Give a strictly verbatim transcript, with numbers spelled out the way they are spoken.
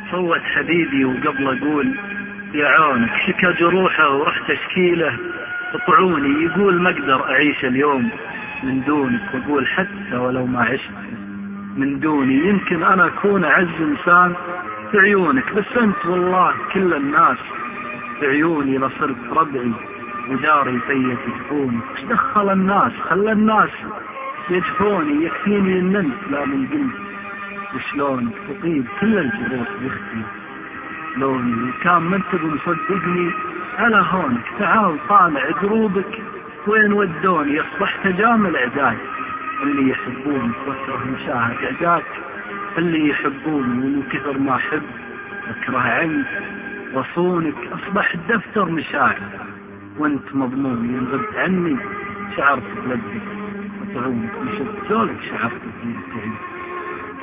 صوت حبيبي وقبل أقول يا عونك شكى جروحه ورحت أشكيله اطعوني، يقول ما أقدر أعيش اليوم من دونك، وأقول حتى ولو ما عشت من دوني يمكن أنا أكون أعز إنسان في عيونك، بس أنت والله كل الناس في عيوني لصرت ربعي وداري فيا تجفوني. ايش دخل الناس؟ خلى الناس يجفوني، يكفيني ان انت لا من قلت وشلونك تطيب كل الجروح يختي لوني، وكان ما انت مصدقني على هونك تعال طالع دروبك وين ودوني، اصبحت جامل عداي اللي يحبونك واكره مشاهد عداك، اللي يحبوني ومن كثر ما احب اكره عنك وصونك، اصبحت دفتر مشاعر وانت مضمون ينغب عني، شعرت بلدك وطعونك مشت زولك شعرت بلدك.